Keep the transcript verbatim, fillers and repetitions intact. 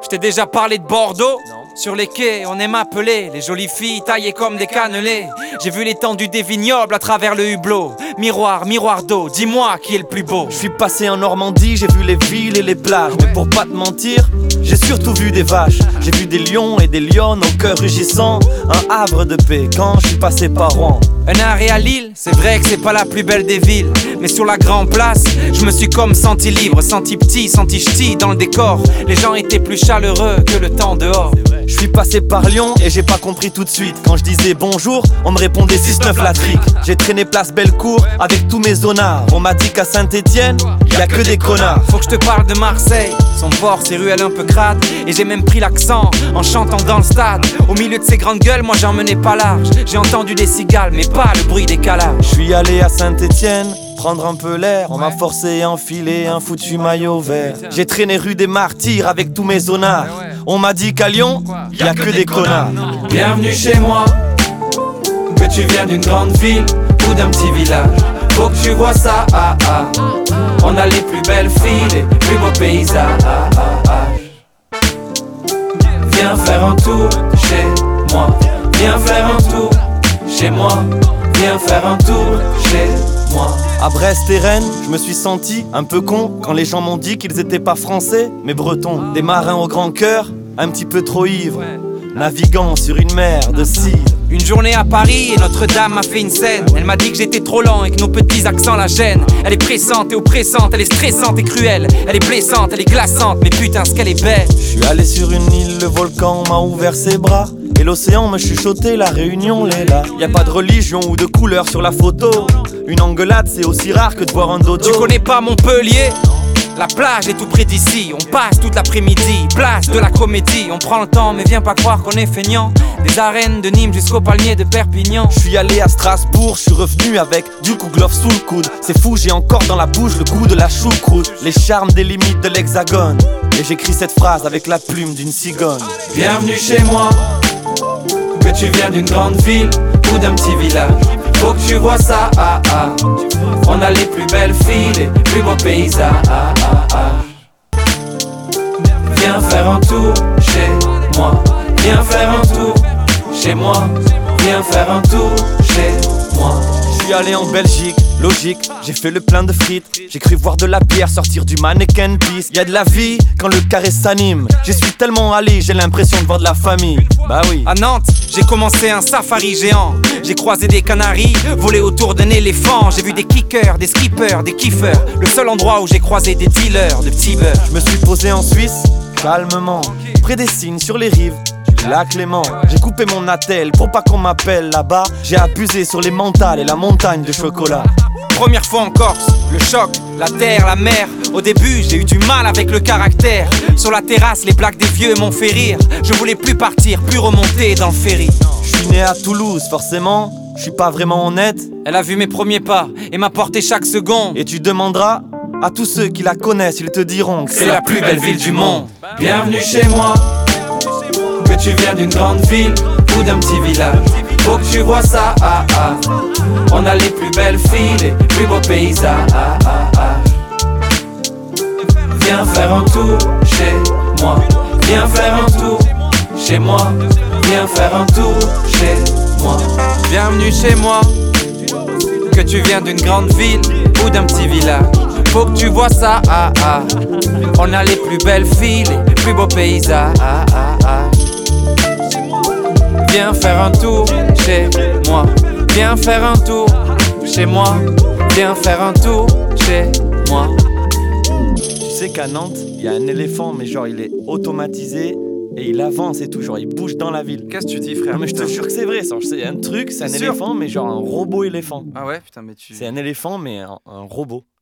Je t'ai déjà parlé de Bordeaux? Non. Sur les quais, on aime appeler les jolies filles taillées comme des cannelés. J'ai vu l'étendue des vignobles à travers le hublot. Miroir, miroir d'eau, dis-moi qui est le plus beau. Je suis passé en Normandie, j'ai vu les villes et les plages. Mais pour pas te mentir, j'ai surtout vu des vaches. J'ai vu des lions et des lionnes au cœur rugissant. Un havre de paix quand je suis passé par Rouen. Un arrêt à Lille, c'est vrai que c'est pas la plus belle des villes. Mais sur la grande place, je me suis comme senti libre, senti petit, senti ch'ti dans le décor. Les gens étaient plus chaleureux que le temps dehors. Je suis passé par Lyon et j'ai pas compris tout de suite. Quand je disais bonjour, on me répondait six neuf la trique. J'ai traîné place Bellecour avec tous mes zonards. On m'a dit qu'à Saint-Étienne, y'a que des connards. Faut que je te parle de Marseille, son port, ses ruelles un peu crades. Et j'ai même pris l'accent en chantant dans le stade. Au milieu de ces grandes gueules, moi j'en menais pas large. J'ai entendu des cigales, mais pas le bruit des calages. Je suis allé à Saint-Étienne prendre un peu l'air, on m'a forcé à enfiler un foutu maillot vert. J'ai traîné rue des Martyrs avec tous mes zonards. On m'a dit qu'à Lyon, y'a que des connards. Bienvenue chez moi, que tu viens d'une grande ville ou d'un petit village. Faut que tu vois ça, ah ah. On a les plus belles filles, les plus beaux paysages. Viens faire un tour chez moi, viens faire un tour chez moi, viens faire un tour chez moi. À Brest et Rennes, je me suis senti un peu con quand les gens m'ont dit qu'ils étaient pas français mais bretons. Des marins au grand cœur, un petit peu trop ivres, naviguant sur une mer de cidre. Une journée à Paris et Notre-Dame m'a fait une scène. Elle m'a dit que j'étais trop lent et que nos petits accents la gênent. Elle est pressante et oppressante, elle est stressante et cruelle. Elle est blessante, elle est glaçante, mais putain ce qu'elle est belle. Je suis allé sur une île, le volcan m'a ouvert ses bras. Et l'océan me chuchotait, la réunion l'est là. Y'a pas de religion ou de couleur sur la photo. Une engueulade c'est aussi rare que de voir un dodo. Tu connais pas Montpellier? La plage est tout près d'ici, on passe toute l'après-midi. Place de la comédie, on prend le temps mais viens pas croire qu'on est feignant. Des arènes de Nîmes jusqu'au palmier de Perpignan. Je suis allé à Strasbourg, je suis revenu avec du Kouglof sous le coude. C'est fou, j'ai encore dans la bouche le goût de la choucroute. Les charmes des limites de l'hexagone. Et j'écris cette phrase avec la plume d'une cigogne. Bienvenue chez moi, que tu viens d'une grande ville ou d'un petit village. Faut que tu vois ça, ah ah. On a les plus belles filles, les plus beaux paysages. Viens faire un tour chez moi, viens faire un tour chez moi, viens faire un tour chez moi. Je suis allé en Belgique, logique, j'ai fait le plein de frites. J'ai cru voir de la bière sortir du mannequin piece. Y'a de la vie quand le carré s'anime. J'y suis tellement allé, j'ai l'impression de voir de la famille. Bah oui. À Nantes, j'ai commencé un safari géant. J'ai croisé des canaris, volé autour d'un éléphant. J'ai vu des kickers, des skippers, des kiffers. Le seul endroit où j'ai croisé des dealers de petits beurre. Je me suis posé en Suisse, calmement, près des cygnes sur les rives. Là Clément, j'ai coupé mon attel pour pas qu'on m'appelle là-bas. J'ai abusé sur les mentales et la montagne de chocolat. Première fois en Corse, le choc, la terre, la mer. Au début j'ai eu du mal avec le caractère. Sur la terrasse les blagues des vieux m'ont fait rire. Je voulais plus partir, plus remonter dans le ferry. Je suis né à Toulouse forcément, je suis pas vraiment honnête. Elle a vu mes premiers pas et m'a porté chaque seconde. Et tu demanderas à tous ceux qui la connaissent, ils te diront que c'est la plus belle ville du monde. Bienvenue chez moi, que tu viens d'une grande ville ou d'un petit village. Faut que tu vois ça, ah ah. On a les plus belles filles, les plus beaux paysages. Viens faire un tour chez moi, viens faire un tour chez moi, viens faire un tour chez moi. Bienvenue chez moi, que tu viens d'une grande ville ou d'un petit village. Faut que tu vois ça, ah ah. On a les plus belles filles, les plus beaux paysages. Viens faire un tour chez moi, viens faire un tour chez moi, viens faire un tour chez moi. Tu sais qu'à Nantes, il y a un éléphant, mais genre il est automatisé et il avance et tout, genre il bouge dans la ville. Qu'est-ce que tu dis, frère? Non mais je te jure que c'est vrai, c'est un truc, c'est un éléphant, mais genre un robot éléphant. Ah ouais, putain, mais tu... C'est un éléphant, mais un, un robot.